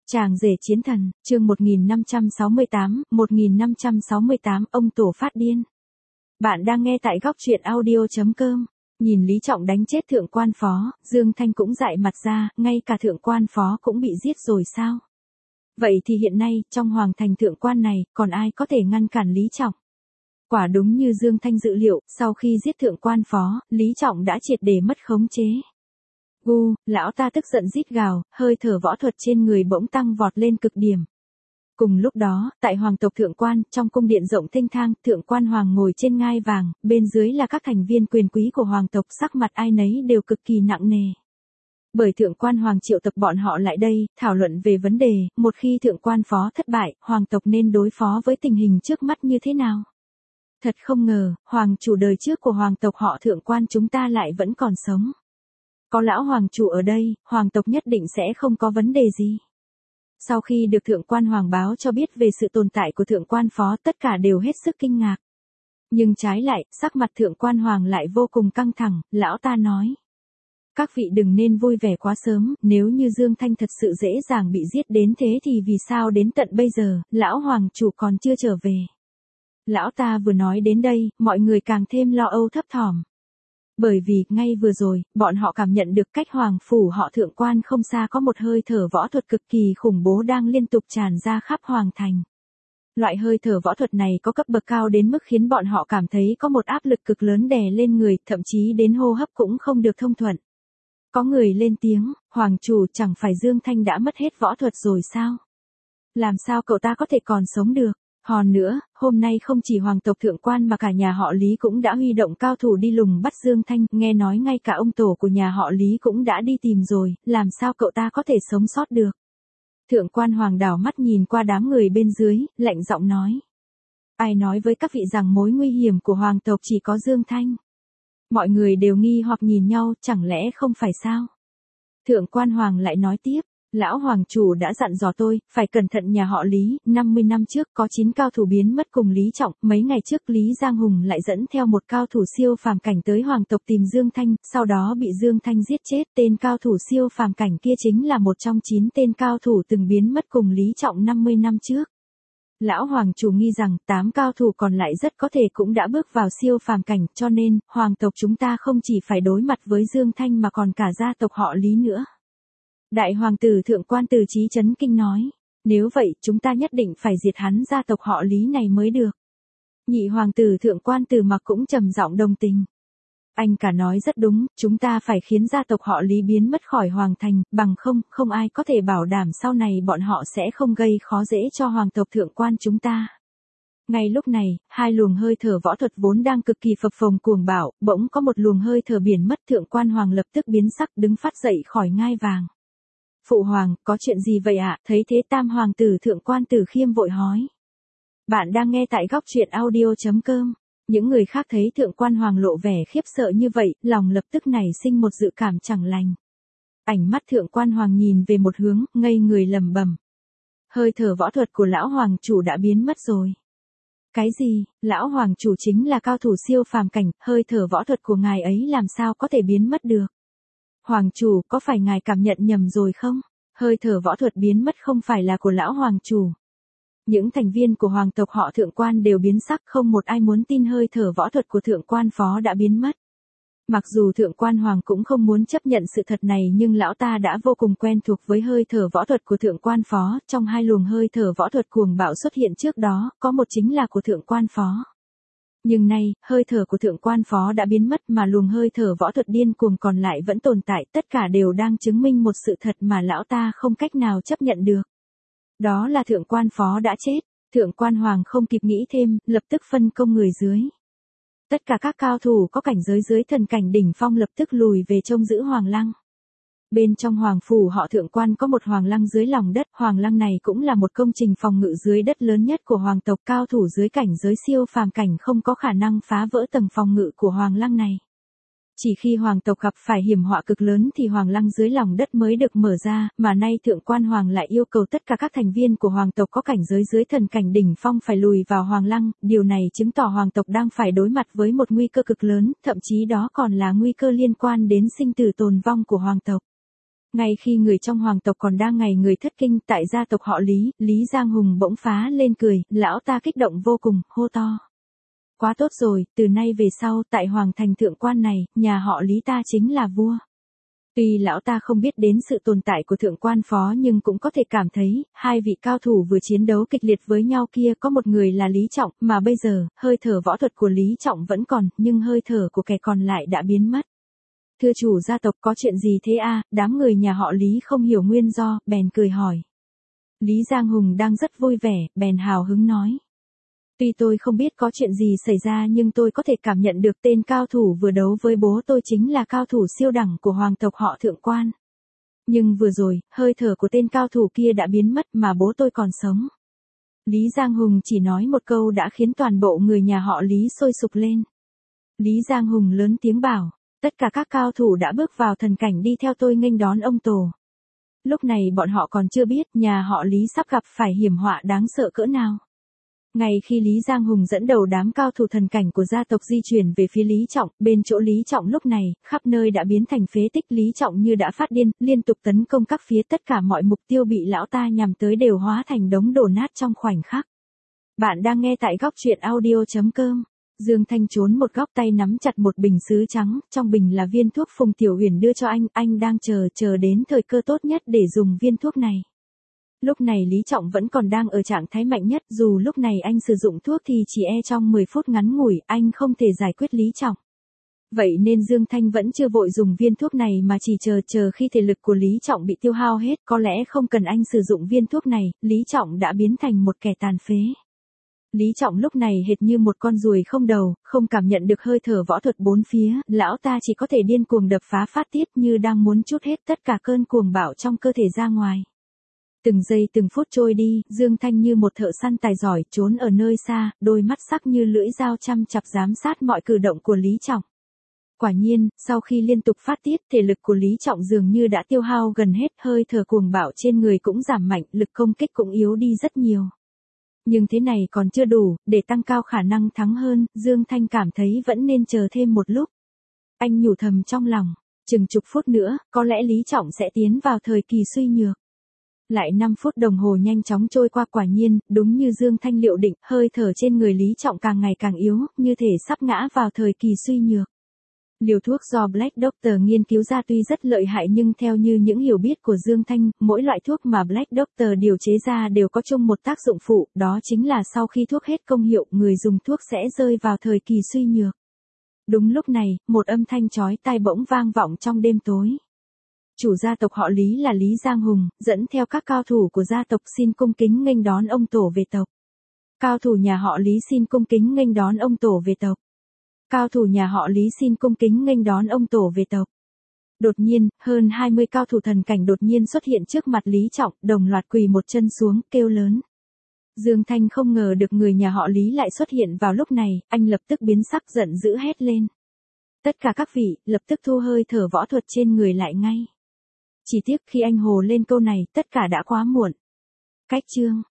Chàng rể chiến thần, chương 1568, ông tổ phát điên. Bạn đang nghe tại góc truyện audio.com. Nhìn Lý Trọng đánh chết thượng quan phó, Dương Thanh cũng dại mặt ra, ngay cả thượng quan phó cũng bị giết rồi sao? Vậy thì hiện nay, trong hoàng thành thượng quan này, còn ai có thể ngăn cản Lý Trọng? Quả đúng như Dương Thanh dự liệu, sau khi giết thượng quan phó, Lý Trọng đã triệt để mất khống chế. Lão ta tức giận rít gào, hơi thở võ thuật trên người bỗng tăng vọt lên cực điểm. Cùng lúc đó, tại hoàng tộc thượng quan, trong cung điện rộng thênh thang, thượng quan hoàng ngồi trên ngai vàng, bên dưới là các thành viên quyền quý của hoàng tộc, sắc mặt ai nấy đều cực kỳ nặng nề. Bởi thượng quan hoàng triệu tập bọn họ lại đây, thảo luận về vấn đề, một khi thượng quan phó thất bại, hoàng tộc nên đối phó với tình hình trước mắt như thế nào. Thật không ngờ, hoàng chủ đời trước của hoàng tộc họ thượng quan chúng ta lại vẫn còn sống. Có lão hoàng chủ ở đây, hoàng tộc nhất định sẽ không có vấn đề gì. Sau khi được thượng quan hoàng báo cho biết về sự tồn tại của thượng quan phó, tất cả đều hết sức kinh ngạc. Nhưng trái lại, sắc mặt thượng quan hoàng lại vô cùng căng thẳng, lão ta nói. Các vị đừng nên vui vẻ quá sớm, nếu như Dương Thanh thật sự dễ dàng bị giết đến thế thì vì sao đến tận bây giờ, lão hoàng chủ còn chưa trở về. Lão ta vừa nói đến đây, mọi người càng thêm lo âu thấp thỏm. Bởi vì, ngay vừa rồi, bọn họ cảm nhận được cách hoàng phủ họ thượng quan không xa có một hơi thở võ thuật cực kỳ khủng bố đang liên tục tràn ra khắp hoàng thành. Loại hơi thở võ thuật này có cấp bậc cao đến mức khiến bọn họ cảm thấy có một áp lực cực lớn đè lên người, thậm chí đến hô hấp cũng không được thông thuận. Có người lên tiếng, hoàng chủ chẳng phải Dương Thanh đã mất hết võ thuật rồi sao? Làm sao cậu ta có thể còn sống được? Hòn nữa, hôm nay không chỉ hoàng tộc thượng quan mà cả nhà họ Lý cũng đã huy động cao thủ đi lùng bắt Dương Thanh, nghe nói ngay cả ông tổ của nhà họ Lý cũng đã đi tìm rồi, làm sao cậu ta có thể sống sót được. Thượng quan hoàng đảo mắt nhìn qua đám người bên dưới, lạnh giọng nói. Ai nói với các vị rằng mối nguy hiểm của hoàng tộc chỉ có Dương Thanh? Mọi người đều nghi hoặc nhìn nhau, chẳng lẽ không phải sao? Thượng quan hoàng lại nói tiếp. Lão hoàng chủ đã dặn dò tôi, phải cẩn thận nhà họ Lý, 50 năm trước có 9 cao thủ biến mất cùng Lý Trọng, mấy ngày trước Lý Giang Hùng lại dẫn theo một cao thủ siêu phàm cảnh tới hoàng tộc tìm Dương Thanh, sau đó bị Dương Thanh giết chết, tên cao thủ siêu phàm cảnh kia chính là một trong 9 tên cao thủ từng biến mất cùng Lý Trọng 50 năm trước. Lão hoàng chủ nghi rằng 8 cao thủ còn lại rất có thể cũng đã bước vào siêu phàm cảnh, cho nên, hoàng tộc chúng ta không chỉ phải đối mặt với Dương Thanh mà còn cả gia tộc họ Lý nữa. Đại hoàng tử thượng quan Từ Chí chấn kinh nói, nếu vậy chúng ta nhất định phải diệt hắn gia tộc họ Lý này mới được. Nhị hoàng tử thượng quan Từ Mặc cũng trầm giọng đồng tình. Anh cả nói rất đúng, chúng ta phải khiến gia tộc họ Lý biến mất khỏi hoàng thành, bằng không ai có thể bảo đảm sau này bọn họ sẽ không gây khó dễ cho hoàng tộc thượng quan chúng ta. Ngay lúc này, hai luồng hơi thở võ thuật vốn đang cực kỳ phập phồng cuồng bạo, bỗng có một luồng hơi thở biển mất, thượng quan hoàng lập tức biến sắc đứng phát dậy khỏi ngai vàng. Phụ hoàng, có chuyện gì vậy ạ? Thấy thế tam hoàng tử thượng quan Tử Khiêm vội hỏi. Bạn đang nghe tại góc truyện audio.com. Những người khác thấy thượng quan hoàng lộ vẻ khiếp sợ như vậy, lòng lập tức nảy sinh một dự cảm chẳng lành. Ánh mắt thượng quan hoàng nhìn về một hướng, ngây người lẩm bẩm. Hơi thở võ thuật của lão hoàng chủ đã biến mất rồi. Cái gì? Lão hoàng chủ chính là cao thủ siêu phàm cảnh, hơi thở võ thuật của ngài ấy làm sao có thể biến mất được? Hoàng chủ, có phải ngài cảm nhận nhầm rồi không? Hơi thở võ thuật biến mất không phải là của lão hoàng chủ. Những thành viên của hoàng tộc họ thượng quan đều biến sắc, không một ai muốn tin hơi thở võ thuật của thượng quan phó đã biến mất. Mặc dù thượng quan hoàng cũng không muốn chấp nhận sự thật này nhưng lão ta đã vô cùng quen thuộc với hơi thở võ thuật của thượng quan phó, trong hai luồng hơi thở võ thuật cuồng bạo xuất hiện trước đó, có một chính là của thượng quan phó. Nhưng nay, hơi thở của thượng quan phó đã biến mất mà luồng hơi thở võ thuật điên cuồng còn lại vẫn tồn tại, tất cả đều đang chứng minh một sự thật mà lão ta không cách nào chấp nhận được. Đó là thượng quan phó đã chết, thượng quan hoàng không kịp nghĩ thêm, lập tức phân công người dưới. Tất cả các cao thủ có cảnh giới dưới thần cảnh đỉnh phong lập tức lùi về trông giữ hoàng lăng. Bên trong hoàng phủ họ thượng quan có một hoàng lăng dưới lòng đất, hoàng lăng này cũng là một công trình phòng ngự dưới đất lớn nhất của hoàng tộc, cao thủ dưới cảnh giới siêu phàm cảnh không có khả năng phá vỡ tầng phòng ngự của hoàng lăng này. Chỉ khi hoàng tộc gặp phải hiểm họa cực lớn thì hoàng lăng dưới lòng đất mới được mở ra, mà nay thượng quan hoàng lại yêu cầu tất cả các thành viên của hoàng tộc có cảnh giới dưới thần cảnh đỉnh phong phải lùi vào hoàng lăng, điều này chứng tỏ hoàng tộc đang phải đối mặt với một nguy cơ cực lớn, thậm chí đó còn là nguy cơ liên quan đến sinh tử tồn vong của hoàng tộc. Ngay khi người trong hoàng tộc còn đang ngày người thất kinh tại gia tộc họ Lý, Lý Giang Hùng bỗng phá lên cười, lão ta kích động vô cùng, hô to. Quá tốt rồi, từ nay về sau, tại hoàng thành thượng quan này, nhà họ Lý ta chính là vua. Tuy lão ta không biết đến sự tồn tại của thượng quan phó nhưng cũng có thể cảm thấy, hai vị cao thủ vừa chiến đấu kịch liệt với nhau kia có một người là Lý Trọng, mà bây giờ, hơi thở võ thuật của Lý Trọng vẫn còn, nhưng hơi thở của kẻ còn lại đã biến mất. Thưa chủ gia tộc có chuyện gì thế a? Đám người nhà họ Lý không hiểu nguyên do, bèn cười hỏi. Lý Giang Hùng đang rất vui vẻ, bèn hào hứng nói. Tuy tôi không biết có chuyện gì xảy ra nhưng tôi có thể cảm nhận được tên cao thủ vừa đấu với bố tôi chính là cao thủ siêu đẳng của hoàng tộc họ thượng quan. Nhưng vừa rồi, hơi thở của tên cao thủ kia đã biến mất mà bố tôi còn sống. Lý Giang Hùng chỉ nói một câu đã khiến toàn bộ người nhà họ Lý sôi sục lên. Lý Giang Hùng lớn tiếng bảo, tất cả các cao thủ đã bước vào thần cảnh đi theo tôi nghênh đón ông Tổ. Lúc này bọn họ còn chưa biết nhà họ Lý sắp gặp phải hiểm họa đáng sợ cỡ nào. Ngay khi Lý Giang Hùng dẫn đầu đám cao thủ thần cảnh của gia tộc di chuyển về phía Lý Trọng, bên chỗ Lý Trọng lúc này, khắp nơi đã biến thành phế tích. Lý Trọng như đã phát điên, liên tục tấn công các phía, tất cả mọi mục tiêu bị lão ta nhằm tới đều hóa thành đống đổ nát trong khoảnh khắc. Bạn đang nghe tại góc truyện audio.com. Dương Thanh trốn một góc tay nắm chặt một bình sứ trắng, trong bình là viên thuốc Phùng Tiểu Huyền đưa cho anh đang chờ đến thời cơ tốt nhất để dùng viên thuốc này. Lúc này Lý Trọng vẫn còn đang ở trạng thái mạnh nhất, dù lúc này anh sử dụng thuốc thì chỉ trong 10 phút ngắn ngủi, anh không thể giải quyết Lý Trọng. Vậy nên Dương Thanh vẫn chưa vội dùng viên thuốc này mà chỉ chờ khi thể lực của Lý Trọng bị tiêu hao hết, có lẽ không cần anh sử dụng viên thuốc này, Lý Trọng đã biến thành một kẻ tàn phế. Lý Trọng lúc này hệt như một con ruồi không đầu, không cảm nhận được hơi thở võ thuật bốn phía, lão ta chỉ có thể điên cuồng đập phá phát tiết như đang muốn trút hết tất cả cơn cuồng bạo trong cơ thể ra ngoài. Từng giây từng phút trôi đi, Dương Thanh như một thợ săn tài giỏi trốn ở nơi xa, đôi mắt sắc như lưỡi dao chăm chặp giám sát mọi cử động của Lý Trọng. Quả nhiên, sau khi liên tục phát tiết, thể lực của Lý Trọng dường như đã tiêu hao gần hết, hơi thở cuồng bạo trên người cũng giảm mạnh, lực công kích cũng yếu đi rất nhiều. Nhưng thế này còn chưa đủ, để tăng cao khả năng thắng hơn, Dương Thanh cảm thấy vẫn nên chờ thêm một lúc. Anh nhủ thầm trong lòng, chừng chục phút nữa, có lẽ Lý Trọng sẽ tiến vào thời kỳ suy nhược. Lại 5 phút đồng hồ nhanh chóng trôi qua, quả nhiên, đúng như Dương Thanh liệu định, hơi thở trên người Lý Trọng càng ngày càng yếu, như thể sắp ngã vào thời kỳ suy nhược. Liều thuốc do Black Doctor nghiên cứu ra tuy rất lợi hại nhưng theo như những hiểu biết của Dương Thanh, mỗi loại thuốc mà Black Doctor điều chế ra đều có chung một tác dụng phụ, đó chính là sau khi thuốc hết công hiệu, người dùng thuốc sẽ rơi vào thời kỳ suy nhược. Đúng lúc này, một âm thanh chói tai bỗng vang vọng trong đêm tối. Chủ gia tộc họ Lý là Lý Giang Hùng, dẫn theo các cao thủ của gia tộc xin cung kính nghênh đón ông Tổ về tộc. Cao thủ nhà họ Lý xin cung kính nghênh đón ông Tổ về tộc. Cao thủ nhà họ Lý xin cung kính nghênh đón ông Tổ về tộc. Đột nhiên, hơn 20 cao thủ thần cảnh đột nhiên xuất hiện trước mặt Lý Trọng, đồng loạt quỳ một chân xuống, kêu lớn. Dương Thanh không ngờ được người nhà họ Lý lại xuất hiện vào lúc này, anh lập tức biến sắc giận dữ hét lên. Tất cả các vị, lập tức thu hơi thở võ thuật trên người lại ngay. Chỉ tiếc khi anh hồ lên câu này, tất cả đã quá muộn. Cách chương